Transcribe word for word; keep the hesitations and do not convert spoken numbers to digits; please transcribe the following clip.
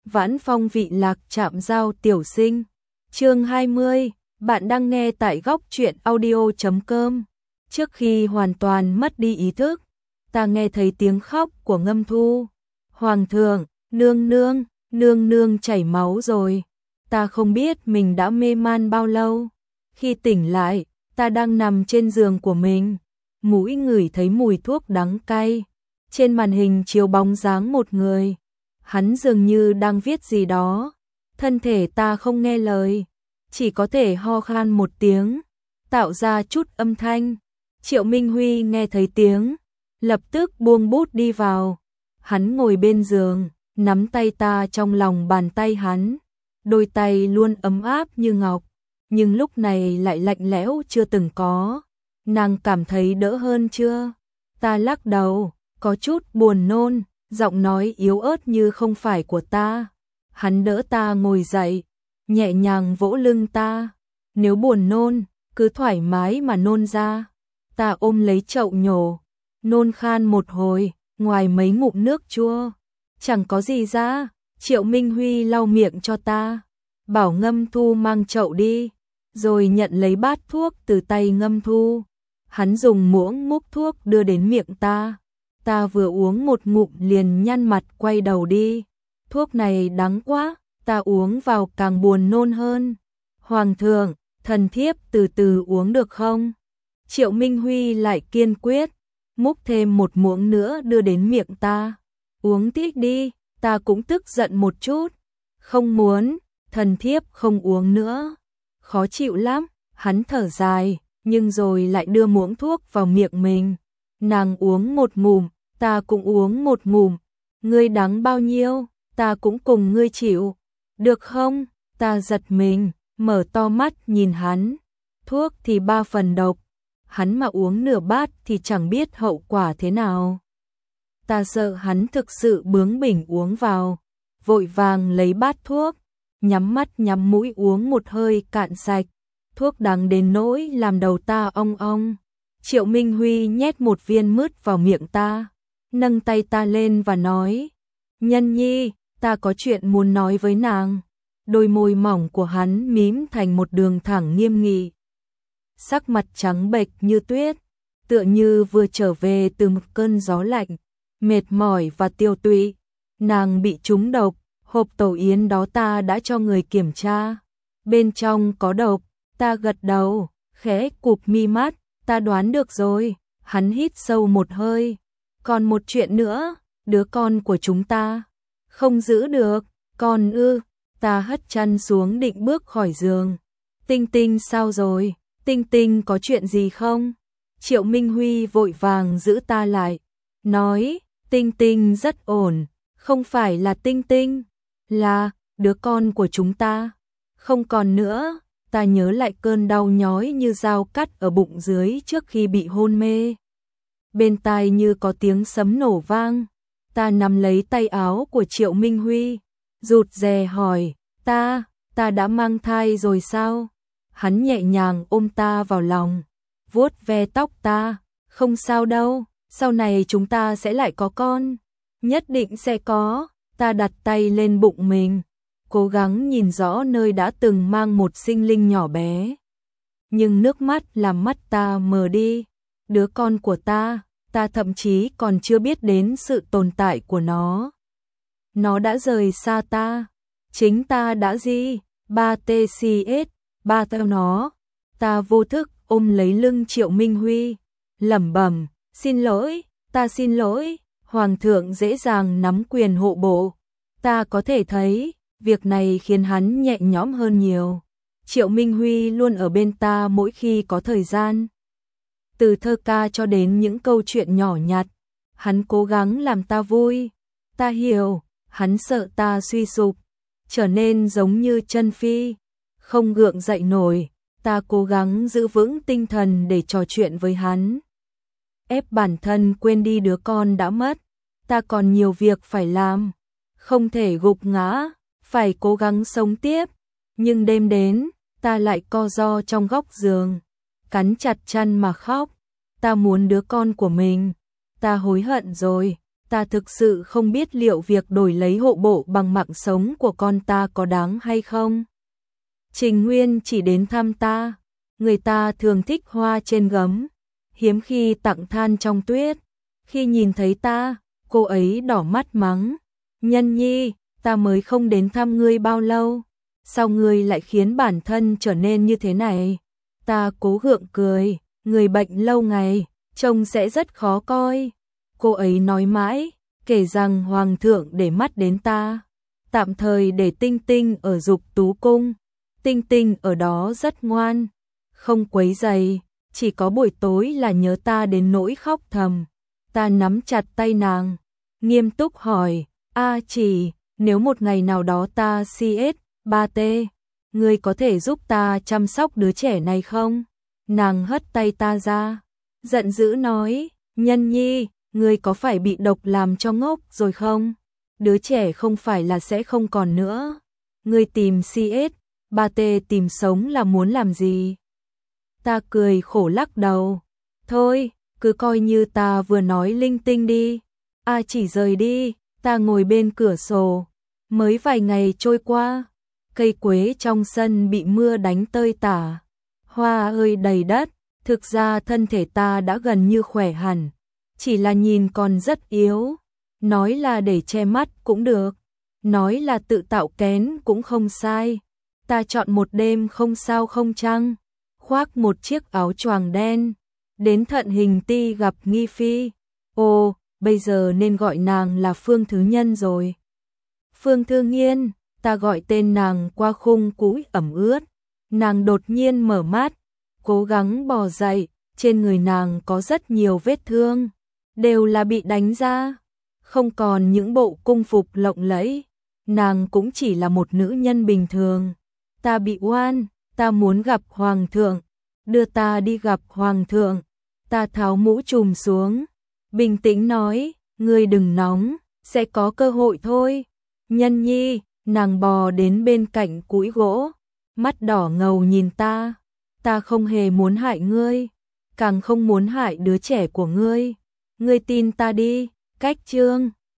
Vãn Phong vị lạc chạm giao tiểu sinh. Chương hai mươi, bạn đang nghe tại góc truyện audio chấm com. Trước khi hoàn toàn mất đi ý thức, ta nghe thấy tiếng khóc của Ngâm Thu. Hoàng thượng, nương nương, nương nương chảy máu rồi. Ta không biết mình đã mê man bao lâu. Khi tỉnh lại, ta đang nằm trên giường của mình, mũi ngửi thấy mùi thuốc đắng cay. Trên màn hình chiếu bóng dáng một người, hắn dường như đang viết gì đó. Thân thể ta không nghe lời, chỉ có thể ho khan một tiếng, tạo ra chút âm thanh. Triệu Minh Huy nghe thấy tiếng, lập tức buông bút đi vào. Hắn ngồi bên giường, nắm tay ta trong lòng bàn tay hắn. Đôi tay luôn ấm áp như ngọc, nhưng lúc này lại lạnh lẽo chưa từng có. Nàng cảm thấy đỡ hơn chưa? Ta lắc đầu, có chút buồn nôn, giọng nói yếu ớt như không phải của ta. Hắn đỡ ta ngồi dậy, nhẹ nhàng vỗ lưng ta. Nếu buồn nôn, cứ thoải mái mà nôn ra. Ta ôm lấy chậu nhổ, nôn khan một hồi, ngoài mấy ngụm nước chua. Chẳng có gì ra. Triệu Minh Huy lau miệng cho ta, bảo Ngâm Thu mang chậu đi, rồi nhận lấy bát thuốc từ tay Ngâm Thu. Hắn dùng muỗng múc thuốc đưa đến miệng ta. Ta vừa uống một ngụm liền nhăn mặt quay đầu đi. Thuốc này đắng quá, ta uống vào càng buồn nôn hơn. Hoàng thượng, thần thiếp từ từ uống được không? Triệu Minh Huy lại kiên quyết, múc thêm một muỗng nữa đưa đến miệng ta. Uống tiếp đi. Ta cũng tức giận một chút. Không muốn, thần thiếp không uống nữa. Khó chịu lắm, hắn thở dài, nhưng rồi lại đưa muỗng thuốc vào miệng mình. Nàng uống một ngụm, ta cũng uống một ngụm. Ngươi đắng bao nhiêu, ta cũng cùng ngươi chịu. Được không? Ta giật mình, mở to mắt nhìn hắn. Thuốc thì ba phần độc, hắn mà uống nửa bát thì chẳng biết hậu quả thế nào. Ta sợ hắn thực sự bướng bỉnh uống vào, vội vàng lấy bát thuốc, nhắm mắt nhắm mũi uống một hơi cạn sạch. Thuốc đắng đến nỗi làm đầu ta ong ong. Triệu Minh Huy nhét một viên mứt vào miệng ta, nâng tay ta lên và nói: Nhân nhi, ta có chuyện muốn nói với nàng. Đôi môi mỏng của hắn mím thành một đường thẳng nghiêm nghị. Sắc mặt trắng bệch như tuyết, tựa như vừa trở về từ một cơn gió lạnh. Mệt mỏi và tiêu tụy, nàng bị trúng độc, hộp tổ yến đó ta đã cho người kiểm tra. Bên trong có độc, ta gật đầu, khẽ cụp mi mắt, ta đoán được rồi. Hắn hít sâu một hơi. Còn một chuyện nữa, đứa con của chúng ta không giữ được. Con ư? Ta hất chân xuống định bước khỏi giường. Tinh Tinh sao rồi? Tinh Tinh có chuyện gì không? Triệu Minh Huy vội vàng giữ ta lại, nói: Tinh Tinh rất ổn, không phải là Tinh Tinh, là đứa con của chúng ta. Không còn nữa. Ta nhớ lại cơn đau nhói như dao cắt ở bụng dưới trước khi bị hôn mê. Bên tai như có tiếng sấm nổ vang. Ta nắm lấy tay áo của Triệu Minh Huy, rụt rè hỏi: Ta, ta đã mang thai rồi sao? Hắn nhẹ nhàng ôm ta vào lòng, vuốt ve tóc ta. Không sao đâu, sau này chúng ta sẽ lại có con. Nhất định sẽ có. Ta đặt tay lên bụng mình, cố gắng nhìn rõ nơi đã từng mang một sinh linh nhỏ bé. Nhưng nước mắt làm mắt ta mờ đi. Đứa con của ta, ta thậm chí còn chưa biết đến sự tồn tại của nó. Nó đã rời xa ta. Chính ta đã gì? Ba tê xê ét, ba theo nó. Ta vô thức ôm lấy lưng Triệu Minh Huy, lẩm bẩm: Xin lỗi, ta xin lỗi. Hoàng thượng dễ dàng nắm quyền hộ bộ. Ta có thể thấy, việc này khiến hắn nhẹ nhõm hơn nhiều. Triệu Minh Huy luôn ở bên ta mỗi khi có thời gian. Từ thơ ca cho đến những câu chuyện nhỏ nhặt, hắn cố gắng làm ta vui. Ta hiểu, hắn sợ ta suy sụp, trở nên giống như chân phi, không gượng dậy nổi. Ta cố gắng giữ vững tinh thần để trò chuyện với hắn, ép bản thân quên đi đứa con đã mất. Ta còn nhiều việc phải làm, không thể gục ngã, phải cố gắng sống tiếp. Nhưng đêm đến, ta lại co ro trong góc giường, cắn chặt chân mà khóc. Ta muốn đứa con của mình. Ta hối hận rồi, Ta thực sự không biết liệu việc đổi lấy hộ bộ bằng mạng sống của con ta có đáng hay không. Trình Nguyên chỉ đến thăm ta, người ta thường thích hoa trên gấm, hiếm khi tặng than trong tuyết. Khi nhìn thấy ta, cô ấy đỏ mắt mắng, Nhân Nhi, ta mới không đến thăm ngươi bao lâu, sao ngươi lại khiến bản thân trở nên như thế này? Ta cố gượng cười, người bệnh lâu ngày, trông sẽ rất khó coi. Cô ấy nói mãi, kể rằng Hoàng thượng để mắt đến ta, tạm thời để Tinh Tinh ở Dục Tú Cung. Tinh Tinh ở đó rất ngoan, không quấy rầy, chỉ có buổi tối là nhớ ta đến nỗi khóc thầm. Ta nắm chặt tay nàng, nghiêm túc hỏi, A Chỉ, nếu một ngày nào đó ta xê ét ba T, ngươi có thể giúp ta chăm sóc đứa trẻ này không? Nàng hất tay ta ra, giận dữ nói, Nhân Nhi, ngươi có phải bị độc làm cho ngốc rồi không? Đứa trẻ không phải là sẽ không còn nữa. Ngươi tìm xê ét ba T tìm sống là muốn làm gì? Ta cười khổ lắc đầu. Thôi, cứ coi như ta vừa nói linh tinh đi. A Chỉ rời đi, ta ngồi bên cửa sổ. Mới vài ngày trôi qua, cây quế trong sân bị mưa đánh tơi tả. Hoa ơi đầy đất, thực ra thân thể ta đã gần như khỏe hẳn. Chỉ là nhìn còn rất yếu. Nói là để che mắt cũng được. Nói là tự tạo kén cũng không sai. Ta chọn một đêm không sao không trăng, khoác một chiếc áo choàng đen, đến Thận Hình Ti gặp Nghi Phi. Ồ, bây giờ nên gọi nàng là Phương Thứ Nhân rồi. Phương Thư Nghiên, ta gọi tên nàng qua khung cũi ẩm ướt. Nàng đột nhiên mở mắt, cố gắng bò dậy, trên người nàng có rất nhiều vết thương, đều là bị đánh ra, không còn những bộ cung phục lộng lẫy. Nàng cũng chỉ là một nữ nhân bình thường. Ta bị oan, ta muốn gặp Hoàng thượng, đưa ta đi gặp Hoàng thượng. Ta tháo mũ trùm xuống, bình tĩnh nói, ngươi đừng nóng, sẽ có cơ hội thôi. Nhân Nhi, nàng bò đến bên cạnh cũi gỗ, mắt đỏ ngầu nhìn ta. Ta không hề muốn hại ngươi, càng không muốn hại đứa trẻ của ngươi. Ngươi tin ta đi, cách chương.